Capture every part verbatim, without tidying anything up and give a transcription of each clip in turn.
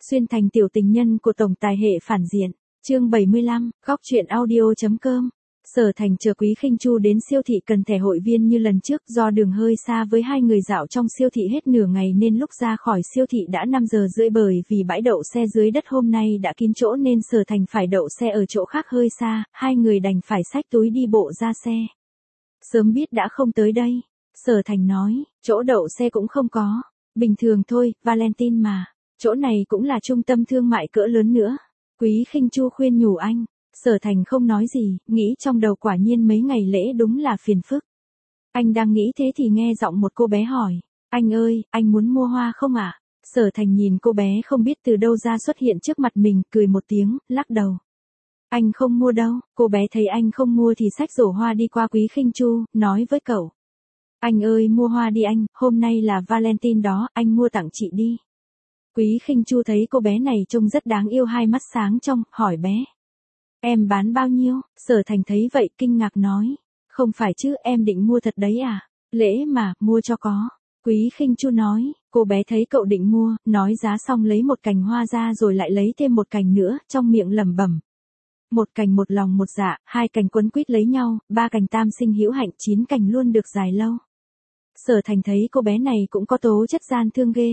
Xuyên thành tiểu tình nhân của tổng tài hệ phản diện. Chương bảy mươi lăm, góc truyện audio.com. Sở Thành chờ Quý Khinh Chu đến siêu thị cần thẻ hội viên như lần trước, do đường hơi xa với hai người dạo trong siêu thị hết nửa ngày nên lúc ra khỏi siêu thị đã năm giờ rưỡi, bởi vì bãi đậu xe dưới đất hôm nay đã kín chỗ nên Sở Thành phải đậu xe ở chỗ khác hơi xa, hai người đành phải xách túi đi bộ ra xe. Sớm biết đã không tới đây, Sở Thành nói, chỗ đậu xe cũng không có, bình thường thôi, Valentine mà, chỗ này cũng là trung tâm thương mại cỡ lớn nữa. Quý Khinh Chu khuyên nhủ anh. Sở Thành không nói gì, nghĩ trong đầu quả nhiên mấy ngày lễ đúng là phiền phức. Anh đang nghĩ thế thì nghe giọng một cô bé hỏi, anh ơi, anh muốn mua hoa không ạ? À? Sở Thành nhìn cô bé không biết từ đâu ra xuất hiện trước mặt mình, cười một tiếng, lắc đầu. Anh không mua đâu. Cô bé thấy anh không mua thì xách rổ hoa đi qua Quý Khinh Chu, nói với cậu. Anh ơi, mua hoa đi anh, hôm nay là Valentine đó, anh mua tặng chị đi. Quý Khinh Chu thấy cô bé này trông rất đáng yêu, hai mắt sáng trong, hỏi bé. Em bán bao nhiêu? Sở Thành thấy vậy kinh ngạc nói. Không phải chứ, em định mua thật đấy à? Lễ mà, mua cho có. Quý Khinh Chu nói. Cô bé thấy cậu định mua, nói giá xong lấy một cành hoa ra rồi lại lấy thêm một cành nữa, trong miệng lẩm bẩm. Một cành một lòng một dạ, hai cành quấn quýt lấy nhau, ba cành tam sinh hữu hạnh, chín cành luôn được dài lâu. Sở Thành thấy cô bé này cũng có tố chất gian thương ghê.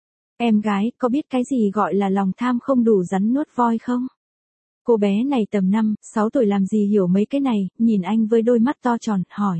Em gái, có biết cái gì gọi là lòng tham không đủ rắn nuốt voi không? Cô bé này tầm năm, sáu tuổi làm gì hiểu mấy cái này, nhìn anh với đôi mắt to tròn, hỏi.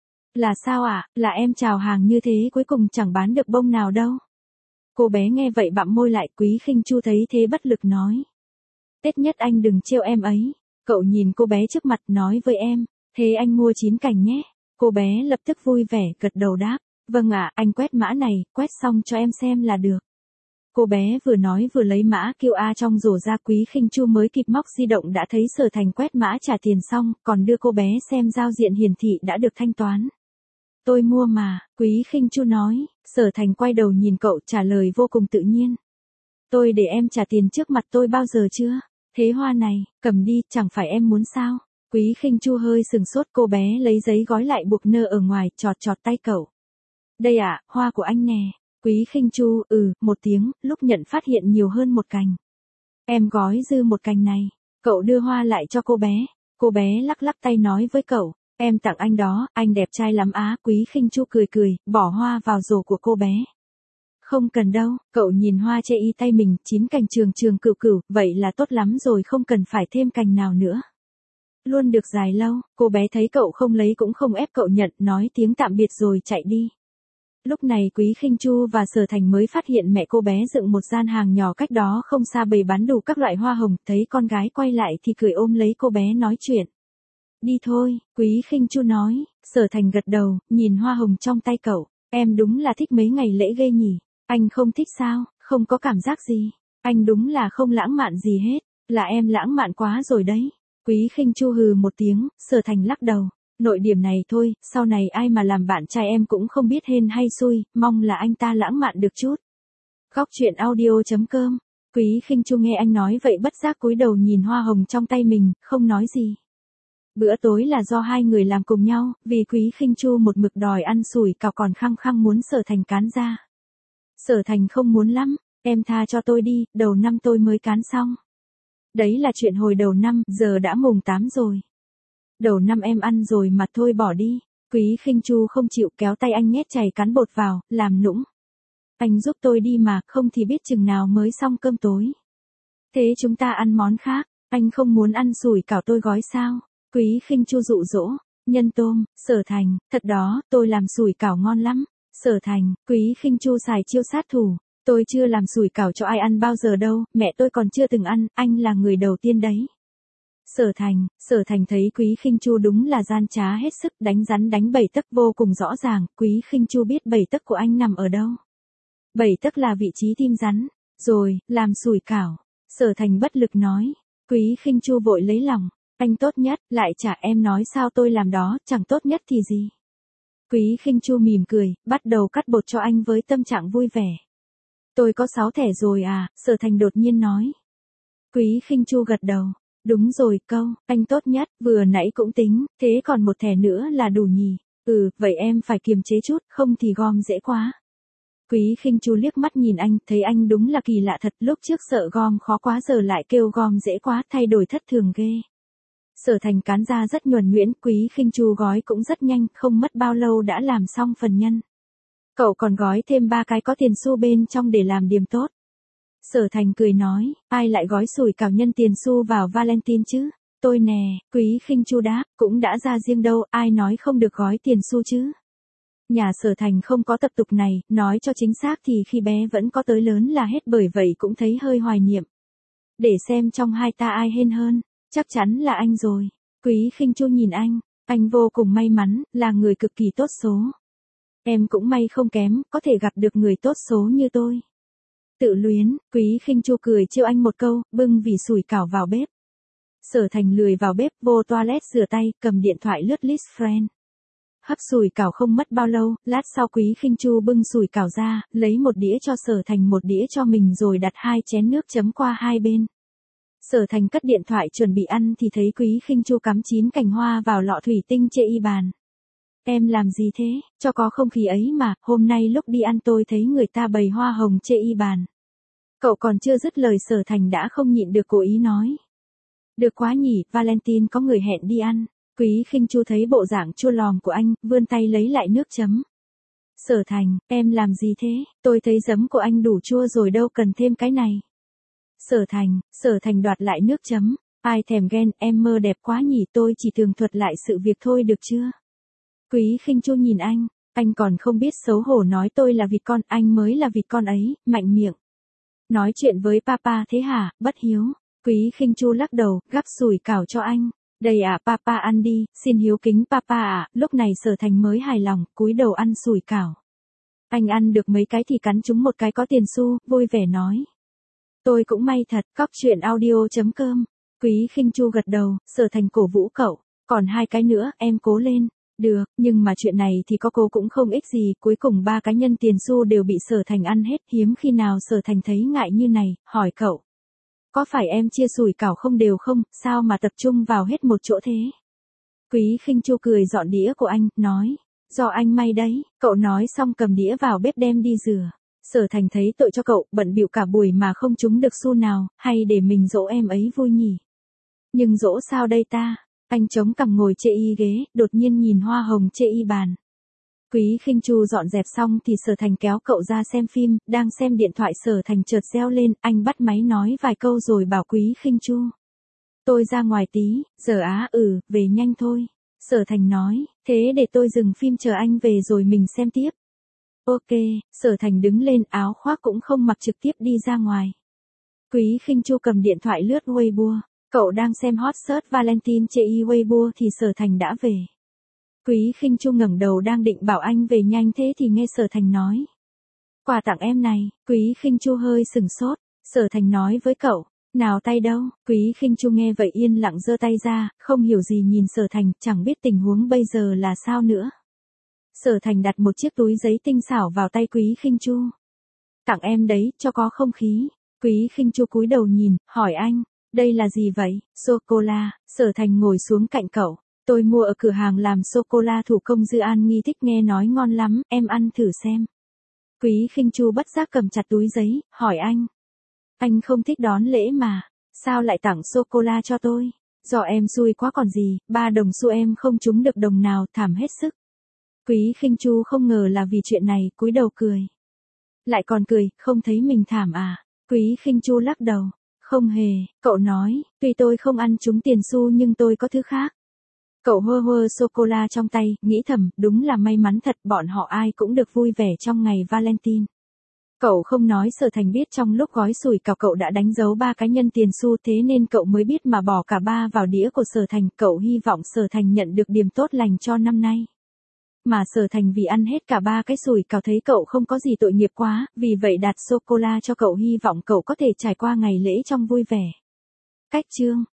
Là sao ạ, à? Là em chào hàng như thế cuối cùng chẳng bán được bông nào đâu. Cô bé nghe vậy bặm môi lại. Quý Khinh Chu thấy thế bất lực nói. Tết nhất anh đừng trêu em ấy. Cậu nhìn cô bé trước mặt nói với em, thế anh mua chín cành nhé. Cô bé lập tức vui vẻ, gật đầu đáp. Vâng ạ, anh quét mã này, quét xong cho em xem là được. Cô bé vừa nói vừa lấy mã quy rờ trong rổ ra. Quý Khinh Chu mới kịp móc di động đã thấy Sở Thành quét mã trả tiền xong, còn đưa cô bé xem giao diện hiển thị đã được thanh toán. Tôi mua mà, Quý Khinh Chu nói. Sở Thành quay đầu nhìn cậu, trả lời vô cùng tự nhiên. Tôi để em trả tiền trước mặt tôi bao giờ chưa? Thế hoa này, cầm đi, chẳng phải em muốn sao? Quý Khinh Chu hơi sừng sốt, cô bé lấy giấy gói lại buộc nơ ở ngoài, chọt chọt tay cậu. Đây ạ, à, hoa của anh nè. Quý Khinh Chu, ừ, một tiếng, lúc nhận phát hiện nhiều hơn một cành. Em gói dư một cành này. Cậu đưa hoa lại cho cô bé. Cô bé lắc lắc tay nói với cậu, em tặng anh đó, anh đẹp trai lắm á. Quý Khinh Chu cười cười, bỏ hoa vào rổ của cô bé. Không cần đâu, cậu nhìn hoa chê y tay mình, chín cành trường trường cửu cửu, vậy là tốt lắm rồi, không cần phải thêm cành nào nữa. Luôn được dài lâu. Cô bé thấy cậu không lấy cũng không ép cậu nhận, nói tiếng tạm biệt rồi chạy đi. Lúc này Quý Khinh Chu và Sở Thành mới phát hiện mẹ cô bé dựng một gian hàng nhỏ cách đó không xa bày bán đủ các loại hoa hồng, thấy con gái quay lại thì cười ôm lấy cô bé nói chuyện. Đi thôi, Quý Khinh Chu nói. Sở Thành gật đầu, nhìn hoa hồng trong tay cậu, em đúng là thích mấy ngày lễ ghê nhỉ. Anh không thích sao? Không có cảm giác gì. Anh đúng là không lãng mạn gì hết, là em lãng mạn quá rồi đấy. Quý Khinh Chu hừ một tiếng. Sở Thành lắc đầu. Nội điểm này thôi, sau này ai mà làm bạn trai em cũng không biết hên hay xui, mong là anh ta lãng mạn được chút. Góc truyện audio.com. Quý Khinh Chu nghe anh nói vậy bất giác cúi đầu nhìn hoa hồng trong tay mình, không nói gì. Bữa tối là do hai người làm cùng nhau, vì Quý Khinh Chu một mực đòi ăn sủi cảo còn khăng khăng muốn Sở Thành cán ra. Sở Thành không muốn lắm, em tha cho tôi đi, đầu năm tôi mới cán xong. Đấy là chuyện hồi đầu năm, giờ đã mùng tám rồi. Đầu năm em ăn rồi mà, thôi bỏ đi. Quý Khinh Chu không chịu, kéo tay anh nhét chảy cán bột vào, làm nũng. Anh giúp tôi đi mà, không thì biết chừng nào mới xong cơm tối. Thế chúng ta ăn món khác, anh không muốn ăn sủi cảo tôi gói sao? Quý Khinh Chu dụ dỗ, nhân tôm. Sở Thành, thật đó, tôi làm sủi cảo ngon lắm. Sở Thành, Quý Khinh Chu xài chiêu sát thủ. Tôi chưa làm sủi cảo cho ai ăn bao giờ đâu, mẹ tôi còn chưa từng ăn, anh là người đầu tiên đấy. Sở Thành, Sở Thành thấy Quý Khinh Chu đúng là gian trá hết sức, đánh rắn đánh bảy tấc vô cùng rõ ràng. Quý Khinh Chu biết bảy tấc của anh nằm ở đâu. Bảy tấc là vị trí tim rắn. Rồi, làm sủi cảo. Sở Thành bất lực nói. Quý Khinh Chu vội lấy lòng. Anh tốt nhất, lại chả em nói sao tôi làm đó, chẳng tốt nhất thì gì. Quý Khinh Chu mỉm cười, bắt đầu cắt bột cho anh với tâm trạng vui vẻ. Tôi có sáu thẻ rồi à, Sở Thành đột nhiên nói. Quý Khinh Chu gật đầu. Đúng rồi, câu, anh tốt nhất, vừa nãy cũng tính, thế còn một thẻ nữa là đủ nhỉ. Ừ, vậy em phải kiềm chế chút, không thì gom dễ quá. Quý Khinh Chu liếc mắt nhìn anh, thấy anh đúng là kỳ lạ thật, lúc trước sợ gom khó quá giờ lại kêu gom dễ quá, thay đổi thất thường ghê. Sở Thành cán ra rất nhuần nhuyễn, Quý Khinh Chu gói cũng rất nhanh, không mất bao lâu đã làm xong phần nhân. Cậu còn gói thêm ba cái có tiền xu bên trong để làm điểm tốt. Sở Thành cười nói, ai lại gói sủi cảo nhân tiền xu vào Valentine chứ? Tôi nè, Quý Khinh Chu đáp, cũng đã ra riêng đâu, ai nói không được gói tiền xu chứ? Nhà Sở Thành không có tập tục này, nói cho chính xác thì khi bé vẫn có tới lớn là hết, bởi vậy cũng thấy hơi hoài niệm. Để xem trong hai ta ai hên hơn, chắc chắn là anh rồi. Quý Khinh Chu nhìn anh, anh vô cùng may mắn, là người cực kỳ tốt số. Em cũng may không kém, có thể gặp được người tốt số như tôi. Tự luyến, Quý Khinh Chu cười trêu anh một câu, bưng vỉ sủi cảo vào bếp. Sở Thành lười vào bếp, vô toilet rửa tay, cầm điện thoại lướt list friend. Hấp sủi cảo không mất bao lâu, lát sau Quý Khinh Chu bưng sủi cảo ra, lấy một đĩa cho Sở Thành một đĩa cho mình rồi đặt hai chén nước chấm qua hai bên. Sở Thành cất điện thoại chuẩn bị ăn thì thấy Quý Khinh Chu cắm chín cành hoa vào lọ thủy tinh chê y bàn. Em làm gì thế, cho có không khí ấy mà, hôm nay lúc đi ăn tôi thấy người ta bày hoa hồng chê y bàn. Cậu còn chưa dứt lời Sở Thành đã không nhịn được cố ý nói. Được quá nhỉ, Valentine có người hẹn đi ăn. Quý Khinh Chu thấy bộ dạng chua lòm của anh, vươn tay lấy lại nước chấm. Sở Thành, em làm gì thế, tôi thấy giấm của anh đủ chua rồi đâu cần thêm cái này. Sở Thành, Sở Thành đoạt lại nước chấm. Ai thèm ghen, em mơ đẹp quá nhỉ, tôi chỉ tường thuật lại sự việc thôi được chưa? Quý Khinh Chu nhìn anh, anh còn không biết xấu hổ nói tôi là vịt con, anh mới là vịt con ấy, mạnh miệng. Nói chuyện với papa thế hả, bất hiếu. Quý Khinh Chu lắc đầu, gắp sủi cảo cho anh. Đây à, papa ăn đi, xin hiếu kính papa à, lúc này Sở Thành mới hài lòng, cúi đầu ăn sủi cảo. Anh ăn được mấy cái thì cắn trúng một cái có tiền xu, vui vẻ nói. Tôi cũng may thật, cóc truyện audio chấm com. Quý Khinh Chu gật đầu, Sở Thành cổ vũ cậu, còn hai cái nữa, em cố lên. Được, nhưng mà chuyện này thì có cố cũng không ích gì, cuối cùng ba cá nhân tiền xu đều bị Sở Thành ăn hết, hiếm khi nào Sở Thành thấy ngại như này, hỏi cậu. Có phải em chia sủi cảo không đều không, sao mà tập trung vào hết một chỗ thế? Quý Khinh Chu cười dọn đĩa của anh, nói, do anh may đấy, cậu nói xong cầm đĩa vào bếp đem đi rửa. Sở Thành thấy tội cho cậu, bận bịu cả buổi mà không trúng được xu nào, hay để mình dỗ em ấy vui nhỉ? Nhưng dỗ sao đây ta? Anh chống cằm ngồi chê y ghế, đột nhiên nhìn hoa hồng chê y bàn. Quý Khinh Chu dọn dẹp xong thì Sở Thành kéo cậu ra xem phim, đang xem điện thoại Sở Thành chợt reo lên, anh bắt máy nói vài câu rồi bảo Quý Khinh Chu. Tôi ra ngoài tí, giờ á ừ, về nhanh thôi. Sở Thành nói, thế để tôi dừng phim chờ anh về rồi mình xem tiếp. Ok, Sở Thành đứng lên, áo khoác cũng không mặc, trực tiếp đi ra ngoài. Quý Khinh Chu cầm điện thoại lướt Weibo. Cậu đang xem hot search Valentine chê y Weibo thì Sở Thành đã về. Quý Khinh Chu ngẩng đầu đang định bảo anh về nhanh thế thì nghe Sở Thành nói. Quà tặng em này, Quý Khinh Chu hơi sừng sốt. Sở Thành nói với cậu, nào tay đâu, Quý Khinh Chu nghe vậy yên lặng giơ tay ra, không hiểu gì nhìn Sở Thành, chẳng biết tình huống bây giờ là sao nữa. Sở Thành đặt một chiếc túi giấy tinh xảo vào tay Quý Khinh Chu. Tặng em đấy, cho có không khí. Quý Khinh Chu cúi đầu nhìn, hỏi anh, đây là gì vậy? Sô-cô-la. Sở Thành ngồi xuống cạnh cậu. Tôi mua ở cửa hàng làm sô-cô-la thủ công Dư An Nghi thích, nghe nói ngon lắm, em ăn thử xem. Quý Khinh Chu bất giác cầm chặt túi giấy, hỏi anh. Anh không thích đón lễ mà, sao lại tặng sô-cô-la cho tôi? Do em xui quá còn gì, ba đồng xu em không trúng được đồng nào, thảm hết sức. Quý Khinh Chu không ngờ là vì chuyện này, cúi đầu cười. Lại còn cười, không thấy mình thảm à? Quý Khinh Chu lắc đầu. Không hề, cậu nói, tuy tôi không ăn trúng tiền xu nhưng tôi có thứ khác. Cậu hơ hơ sô-cô-la trong tay, nghĩ thầm, đúng là may mắn thật, bọn họ ai cũng được vui vẻ trong ngày Valentine. Cậu không nói Sở Thành biết trong lúc gói sủi cảo cậu đã đánh dấu ba cá nhân tiền xu, thế nên cậu mới biết mà bỏ cả ba vào đĩa của Sở Thành. Cậu hy vọng Sở Thành nhận được điểm tốt lành cho năm nay. Mà Sở Thành vì ăn hết cả ba cái sủi cảo thấy cậu không có gì tội nghiệp quá, vì vậy đặt sô-cô-la cho cậu, hy vọng cậu có thể trải qua ngày lễ trong vui vẻ. Cách chương